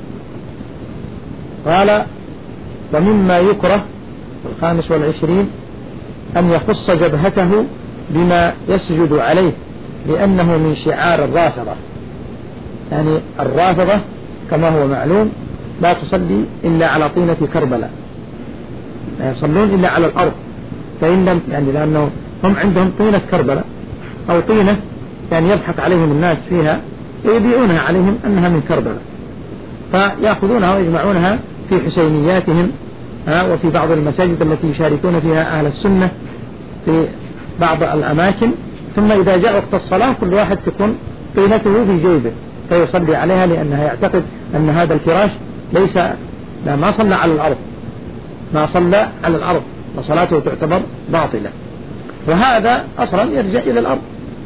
قال ومما يكره الخامس والعشرين أن يخص جبهته بما يسجد عليه لأنه من شعار الرافضة. يعني الرافضة كما هو معلوم لا تصلي إلا على طينة كربلاء، لا يصلون إلا على الأرض، فإن لم يعني لأنه هم عندهم طينة كربلاء أو طينة يعني يضحك عليهم الناس فيها يبيعونها عليهم أنها من كربلاء فيأخذونها ويجمعونها في حسينياتهم وفي بعض المساجد التي يشاركون فيها أهل السنة في بعض الأماكن، ثم إذا جاء وقت الصلاة كل واحد تكون طينته في جيبه فيصلي عليها لأنها يعتقد أن هذا الفراش ليس لا ما صلى على الأرض ما صلى على الأرض وصلاته تعتبر باطلة. وهذا أصلا يرجع إلى الأرض،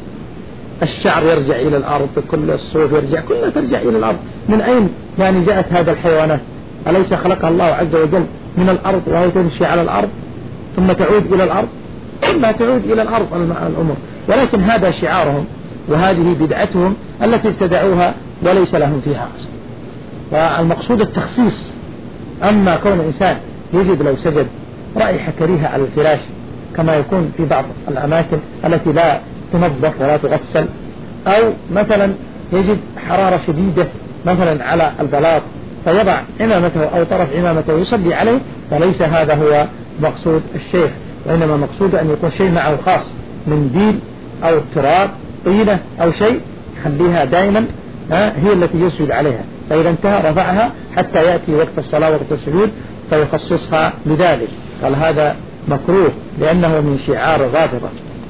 الشعر يرجع إلى الأرض، كل الصوف يرجع كلها ترجع إلى الأرض. من أين يعني جاءت هذا الحيوانات؟ أليس خلقها الله عز وجل من الأرض وهي تمشي على الأرض ثم تعود إلى الأرض؟ ثم تعود إلى الأرض الأمور. ولكن هذا شعارهم وهذه بدعتهم التي ابتدعوها وليس لهم فيها أصل. والمقصود التخصيص. أما كون إنسان يجد لو سجد رائحة كريهة على الفراش كما يكون في بعض الأماكن التي لا تنظف ولا تغسل، أو مثلا يجد حرارة شديدة مثلا على البلاط فيضع عمامته أو طرف عمامته يصلي عليه، فليس هذا هو مقصود الشيخ، وإنما مقصود أن يكون شيء معه خاص من ديل أو تراب طينة أو شيء خليها دائما هي التي يسجد عليها، فإذا انتهى رفعها حتى يأتي وقت الصلاة وقت السجود فيخصصها لذلك. قال هذا مكروه لأنه من شعار الرافضة.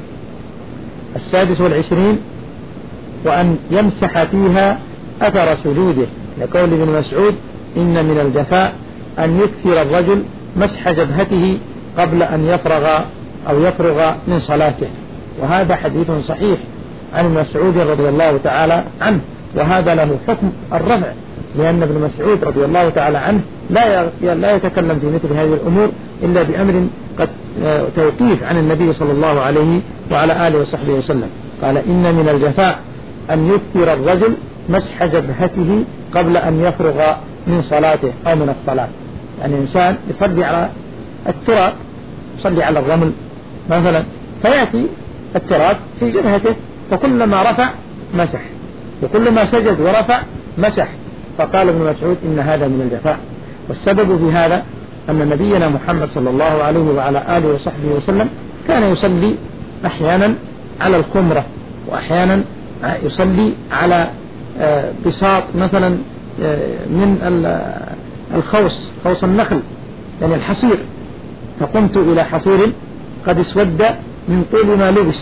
السادس والعشرين وأن يمسح فيها أثر سجوده لقول ابن مسعود إن من الجفاء أن يكثر الرجل مسح جبهته قبل أن يفرغ أو يفرغ من صلاته. وهذا حديث صحيح عن مسعود رضي الله تعالى عنه، وهذا له حكم الرفع لأن ابن مسعود رضي الله تعالى عنه لا لا يتكلم في مثل هذه الأمور إلا بأمر قد توقيف عن النبي صلى الله عليه وعلى آله وصحبه وسلم. قال إن من الجفاء أن يكثر الرجل مسح جبهته قبل أن يفرغ من صلاته أو من الصلاة. يعني إنسان يصلي على التراب، يصلي على الرمل مثلا، فيأتي التراب في جبهته فكلما رفع مسح وكلما سجد ورفع مسح. فقال ابن مسعود إن هذا من الجفاء. والسبب في هذا أن نبينا محمد صلى الله عليه وعلى آله وصحبه وسلم كان يصلي أحيانا على الخمرة وأحيانا يصلي على بساط مثلا من الخوص خوص النخل يعني الحصير، فقمت إلى حصير قد اسود من طول ما لبس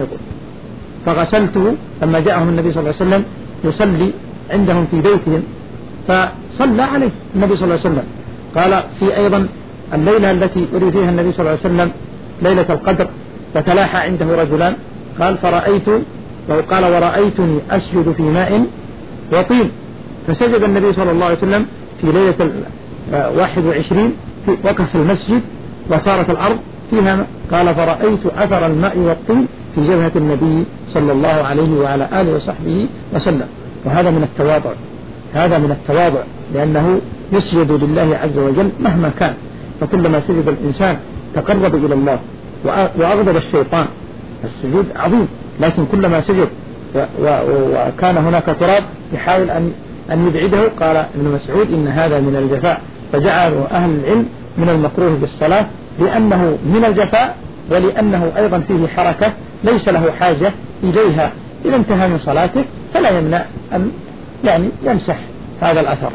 فغسلته لما جاءهم النبي صلى الله عليه وسلم يصلي عندهم في بيتهم فصلى عليه النبي صلى الله عليه وسلم قال في أيضا الليلة التي أري فيها النبي صلى الله عليه وسلم ليلة القدر فتلاحى عنده رجلان، قال فرأيت لو قال ورأيتني أسجد في ماء وطين، فسجد النبي صلى الله عليه وسلم في ليلة واحد وعشرين في وقف في المسجد وصارت الأرض فيها ماء. قال فرأيت أثر الماء والطين في جبهة النبي صلى الله عليه وعلى آله وصحبه وسلم. وهذا من التواضع، هذا من التواضع، لأنه يسجد لله عز وجل مهما كان، فكلما سجد الإنسان تقرب إلى الله وأغضب الشيطان. السجود عظيم، لكن كلما سجد وكان هناك تراب يحاول أن أن يبعده، قال ابن مسعود إن هذا من الجفاء، فجعلوا أهل العلم من المكروه بالصلاة لأنه من الجفاء، ولأنه أيضا فيه حركة ليس له حاجة إليها. إذا انتهى من صلاته فلا يمنع أن يعني يمسح هذا الأثر.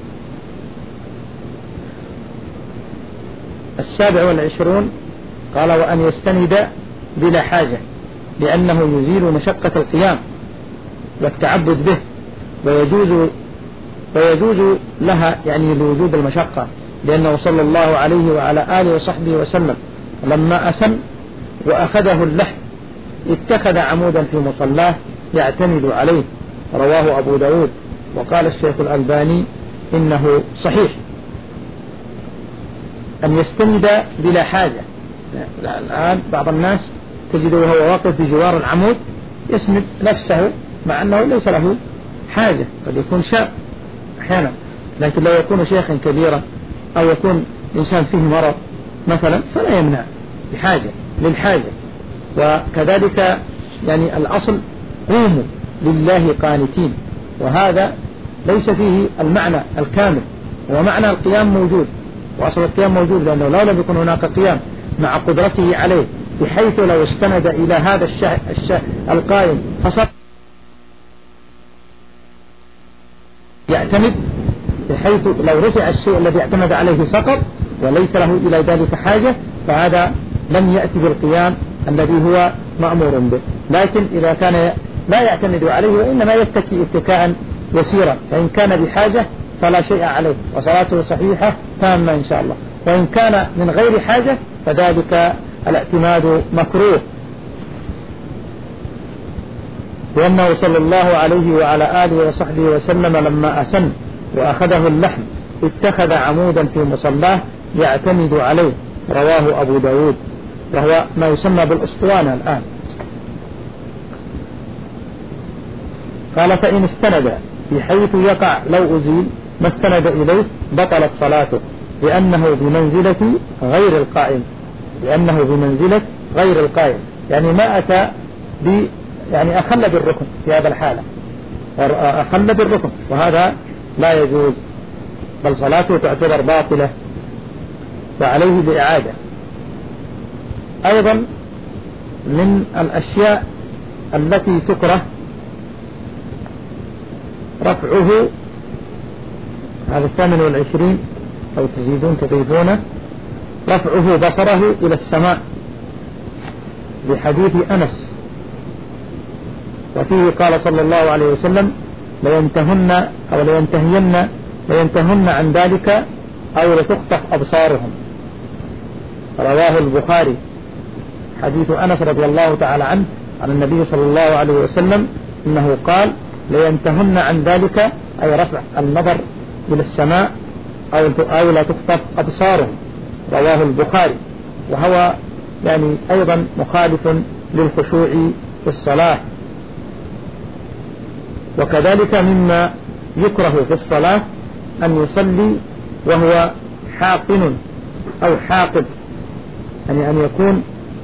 السابع والعشرون قال وأن يستند بلا حاجة، لأنه يزيل مشقة القيام والتعبد به، ويجوز ويجوز لها يعني لوجود المشقة، لأنه صلى الله عليه وعلى آله وصحبه وسلم لما أسن وأخذه اللحم اتخذ عمودا في مصلاه يعتمد عليه، رواه أبو داود، وقال الشيخ الألباني إنه صحيح. أن يستند بلا حاجة، الآن بعض الناس تجده وهو واقف بجوار العمود يسند نفسه مع أنه ليس له حاجة، قد يكون شاب أحيانا، لكن لو يكون شيخا كبيرا أو يكون إنسان فيه مرض مثلا فلا يمنع بحاجة للحاجة. وكذلك يعني الأصل قوموا لله قانتين، وهذا ليس فيه المعنى الكامل، ومعنى القيام موجود، وأصل القيام موجود، لأنه لو لم يكن هناك قيام مع قدرته عليه، بحيث لو استند إلى هذا الشيء الشيء القائم فصار يعتمد، بحيث لو رفع الشيء الذي اعتمد عليه سقط وليس له إلى ذلك حاجة، فهذا لم يأتي بالقيام الذي هو مأمور به. لكن إذا كان لا يعتمد عليه وإنما يتكي اتكاء يسيرا، فإن كان بحاجة فلا شيء عليه وصلاته صحيحة تامة إن شاء الله، وإن كان من غير حاجة فذلك الاعتماد مكروه، لأنه صلى الله عليه وعلى آله وصحبه وسلم لما أسن وأخذه اللحم اتخذ عمودا في مصلاه يعتمد عليه، رواه أبو داود، وهو ما يسمى بالأسطوانة الآن. قال فإن استند بحيث يقع لو أزيل ما استند إليه بطلت صلاته، لأنه بمنزلة غير القائم، لأنه بمنزلة غير القائم، يعني ما أتى ب يعني أخل بالركن في هذا الحالة، أخل بالركن، وهذا لا يجوز، بل صلاته تعتبر باطلة وعليه الإعادة. أيضا من الأشياء التي تكره رفعه، هذا الثامن والعشرين أو تزيدون تضيفونه، رفعه بصره إلى السماء بحديث أنس، وفيه قال صلى الله عليه وسلم لينتهن أو لينتهين لينتهن عن ذلك أو لتخطف أبصارهم، رواه البخاري، حديث أنس رضي الله تعالى عنه عن النبي صلى الله عليه وسلم إنه قال لينتهن عن ذلك، أي رفع النظر إلى السماء أو لا تخطف أبصارهم، رواه البخاري، وهو يعني أيضا مخالف للخشوع في الصلاة. وكذلك مما يكره في الصلاة أن يصلي وهو حاقن أو حاقد، يعني أن يكون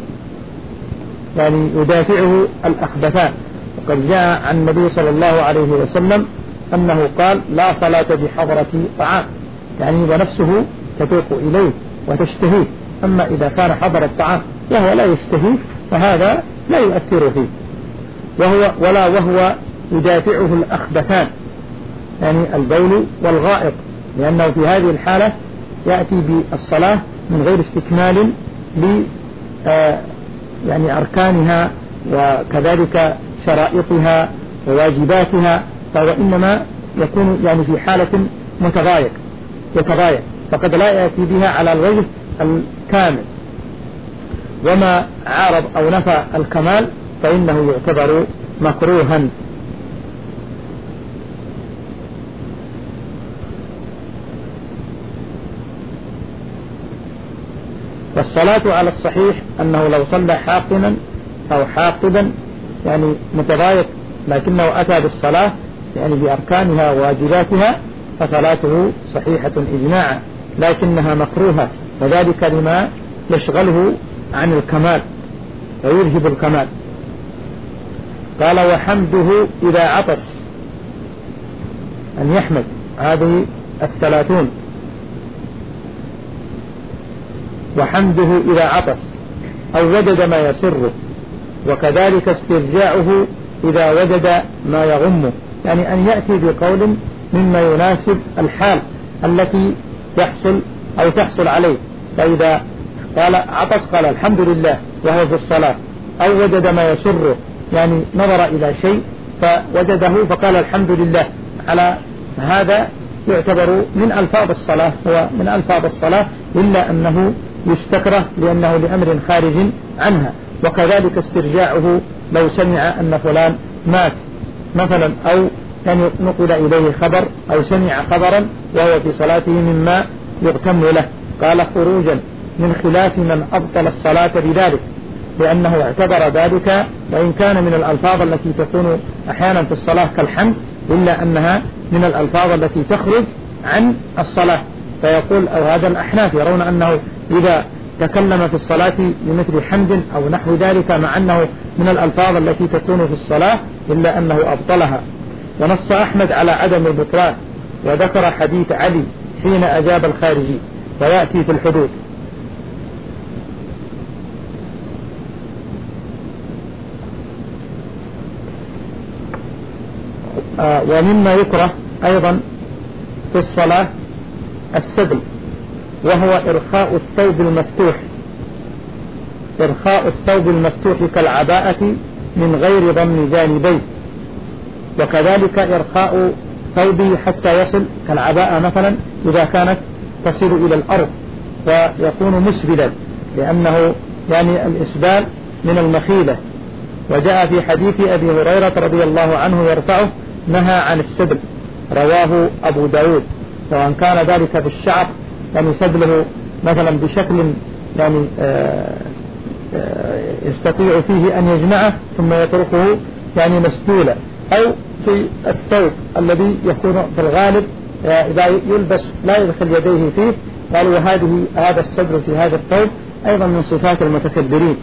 يعني يدافعه الأخبثان. وقد جاء عن النبي صلى الله عليه وسلم أنه قال لا صلاة بحضرة طعام، يعني ونفسه تتوق إليه وتشتهيه، أما إذا كان حضر الطعام وهو لا يشتهيه فهذا لا يؤثر فيه، وهو ولا وهو يدافعه الأخبثان، يعني البول والغائط، لأنه في هذه الحالة يأتي بالصلاة من غير استكمال ل يعني أركانها وكذلك شرائطها وواجباتها، فهو إنما يكون يعني في حالة متضايق يتضايق فقد لا يأتي بها على الوجه الكامل، وما عارض أو نفى الكمال فإنه يعتبر مكروها. والصلاة على الصحيح أنه لو صلى حاقنا أو حاقبا يعني متضايق لكنه أتى بالصلاة يعني بأركانها وواجباتها فصلاته صحيحة إجماعا، لكنها مكروهة، وذلك لما يشغله عن الكمال ويذهب الكمال. قال وحمده إذا عطس، أن يحمد، هذه الثلاثون. وحمده إذا عطس أو وجد ما يسره، وكذلك استرجاعه إذا وجد ما يغمه، يعني أن يأتي بقول مما يناسب الحال التي يحصل أو تحصل عليه، فإذا قال عطس قال الحمد لله وهو في الصلاة، أو وجد ما يسره يعني نظر إلى شيء فوجده فقال الحمد لله، على هذا يعتبر من ألفاظ الصلاة، هو من ألفاظ الصلاة، إلا أنه يستكره لأنه لأمر خارج عنها. وكذلك استرجاعه لو سمع أن فلان مات مثلا، أو أن نقل إليه خبر أو سمع خبرا وهو في صلاته مما يغتم له، قال خروجا من خلاف من أبطل الصلاة بذلك، لأنه اعتبر ذلك وإن كان من الألفاظ التي تكون أحيانا في الصلاة كالحمد، إلا أنها من الألفاظ التي تخرج عن الصلاة، فيقول أو هذا الأحناف يرون أنه إذا تكلم في الصلاة بمثل حمد أو نحو ذلك مع أنه من الألفاظ التي تكون في الصلاة إلا أنه أبطلها. ونص أحمد على عدم البطلان، وذكر حديث علي حين أجاب الخارجي، ويأتي في الحدود. آه ومما يكره أيضا في الصلاة السبل، وهو إرخاء الثوب المفتوح، إرخاء الثوب المفتوح كالعباءة من غير ضم جانبيه، وكذلك إرخاء ثوبه حتى يصل كالعباءة مثلا إذا كانت تصل إلى الأرض ويكون مسبلا، لأنه يعني الإسبال من المخيلة. وجاء في حديث أبي هريرة رضي الله عنه يرفعه نهى عن السبل، رواه أبو داود، سواء كان ذلك بالشعر يعني سبله مثلا بشكل يعني آآ آآ يستطيع فيه أن يجمعه ثم يتركه يعني مسدولا، أو في الثوب الذي يكون في الغالب إذا يلبس لا يدخل يديه فيه، قالوا وهذه هذا السبل في هذا الثوب أيضا من صفات المتكبرين.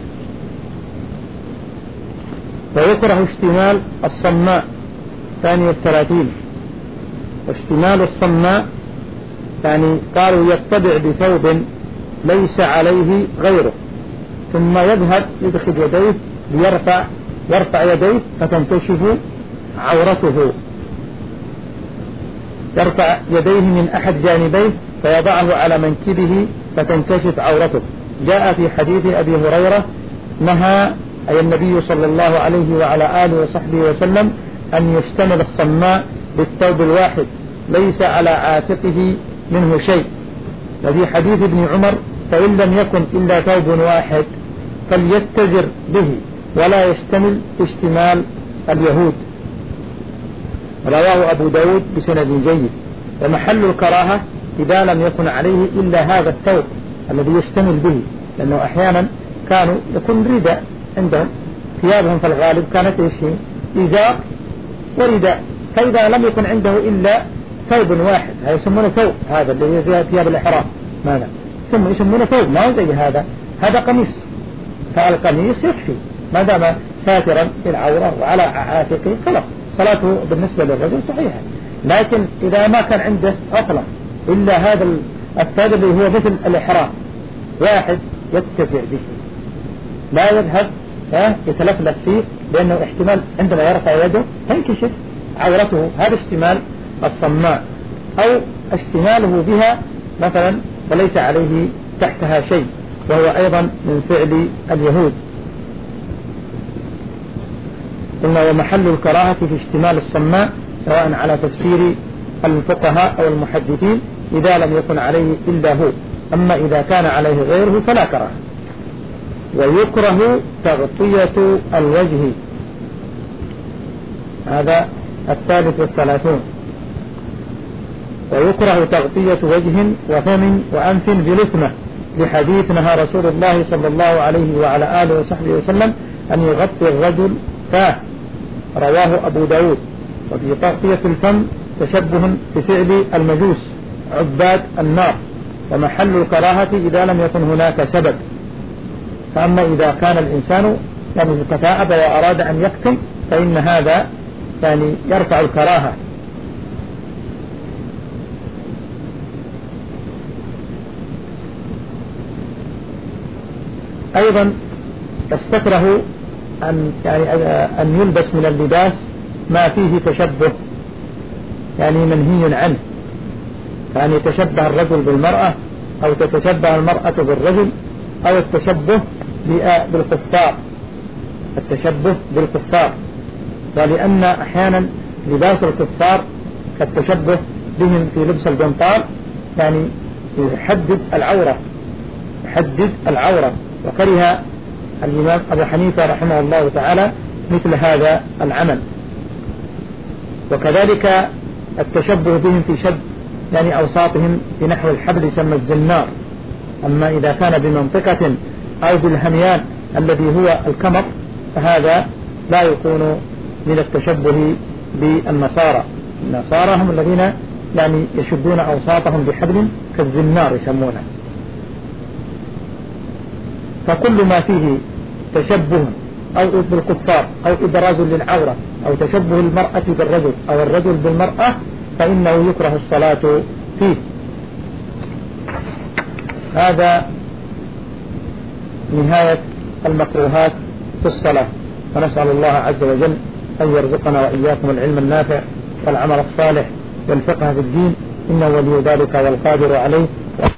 ويكره اشتمال الصماء ثاني الثلاثين، واشتمال الصماء يعني قالوا يتبع بثوب ليس عليه غيره ثم يذهب يدخل يديه ليرفع يرفع يديه فتنكشف عورته، يرفع يديه من أحد جانبيه فيضعه على منكبه فتنكشف عورته. جاء في حديث أبي هريرة نهى أي النبي صلى الله عليه وعلى آله وصحبه وسلم أن يشتمل الصماء بالثوب الواحد ليس على عاتقه منه شيء. وفي حديث ابن عمر فإن لم يكن إلا ثوب واحد فليتزر به ولا يشتمل اشتمال اليهود، رواه أبو داود بسند جيد. ومحل الكراهة إذا لم يكن عليه إلا هذا الثوب الذي يشتمل به، لأنه أحيانا كانوا يكون رداء عندهم، ثيابهم في الغالب كانت إزار ورداء، فإذا لم يكن عنده إلا ثوب واحد هذا يسمونه ثوب، هذا اللي زي ثياب الإحرام ماذا ثم يسمونه ثوب، ما هو زي هذا، هذا قميص، فالقميص يكفي ما دام ساترا للعورة وعلى عاتقه خلاص صلاته بالنسبة للرجل صحيحة. لكن إذا ما كان عنده أصلا إلا هذا الثوب اللي هو مثل الإحرام واحد يتزع به لا يذهب يتلفلف فيه، لأنه احتمال عندما يرفع يده تنكشف عورته، هذا اشتمال الصماء. أو اشتماله بها مثلا وليس عليه تحتها شيء، وهو أيضا من فعل اليهود. قلنا ومحل الكراهة في اشتمال الصماء سواء على تفسير الفقهاء أو المحدثين إذا لم يكن عليه إلا هو، أما إذا كان عليه غيره فلا كراهة. ويكره تغطية الوجه، هذا الثالث والثلاثون. ويكره تغطية وجه وفم وأنف بلثمة، لحديث نهى رسول الله صلى الله عليه وعلى آله وصحبه وسلم أن يغطي الرجل فاه، رواه أبو داود. وفي تغطية الفم تشبه بفعل المجوس عباد النار، ومحل الكراهة إذا لم يكن هناك سبب. فأما إذا كان الإنسان يعني تثاءب وأراد أن يكتم فإن هذا يعني يرفع الكراهة. أيضا يستكره أن يعني أن يلبس من اللباس ما فيه تشبه، يعني منهي عنه، فأن يتشبه الرجل بالمرأة أو تتشبه المرأة بالرجل، أو التشبه بالكفار، التشبه بالكفار. ولأن أحيانا لباس الكفار كالتشبه بهم في لبس الجنطال يعني يحدد العورة، يحدد العورة، وكره الإمام أبو حنيفة رحمه الله تعالى مثل هذا العمل. وكذلك التشبه بهم في شد يعني أوساطهم بنحو الحبل يسمى الزنار. أما إذا كان بمنطقة أو بالهميان الذي هو الكمر فهذا لا يكون من التشبه بالنصارى. النصارى هم الذين يعني يشدون أوساطهم بحبل كالزنار يسمونه. فكل ما فيه تشبه أو بالكفار أو إبراز للعورة أو تشبه المرأة بالرجل أو الرجل بالمرأة فإنه يكره الصلاة فيه. هذا نهاية المكروهات في الصلاة، ونسأل الله عز وجل أن يرزقنا وإياكم العلم النافع والعمل الصالح والفقه في الدين، إنه ولي ذلك والقادر عليه.